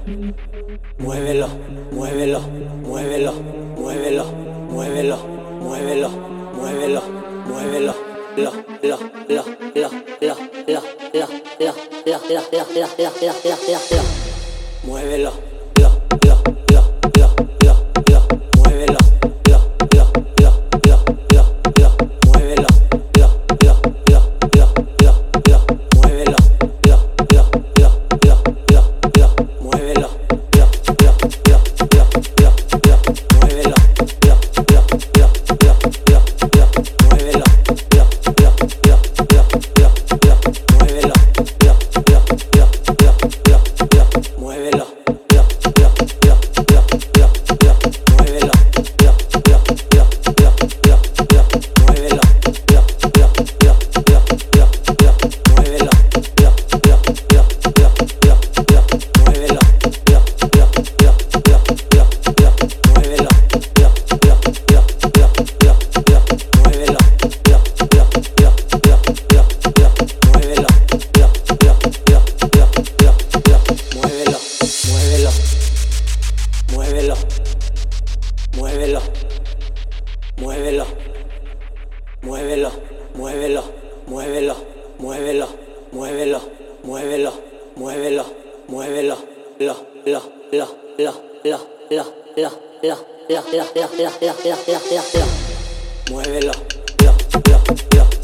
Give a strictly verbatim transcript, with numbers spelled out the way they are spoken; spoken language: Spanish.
muévelo, muévelo, muévelo, muévelo, muévelo, muévelo, muévelo, muévelo, lo, lo, lo, lo, lo, lo, lo, lo, lo, lo, lo, lo, lo, lo, lo, lo, muévelo, lo, lo, lo, lo, lo, lo, muévelo, lo, lo, lo, lo, lo, lo, muévelo, lo, lo, lo, lo, lo, lo, muévelo, lo, lo, lo, lo, lo, lo, muévelo, lo, lo, lo, lo, lo, lo, muévelo, lo, lo, lo, lo, lo, lo, muévelo, lo, lo, lo, lo, lo, muévelo, lo, lo, lo, lo, lo, lo, muévelo. Muévelo, muévelo, muévelo, muévelo, muévelo, muévelo, muévelo, muévelo, muévelo, muévelo, lo, lo, lo, lo, lo, lo, lo, lo, lo, lo, lo, lo, lo, lo, muévelo, lo, lo, lo.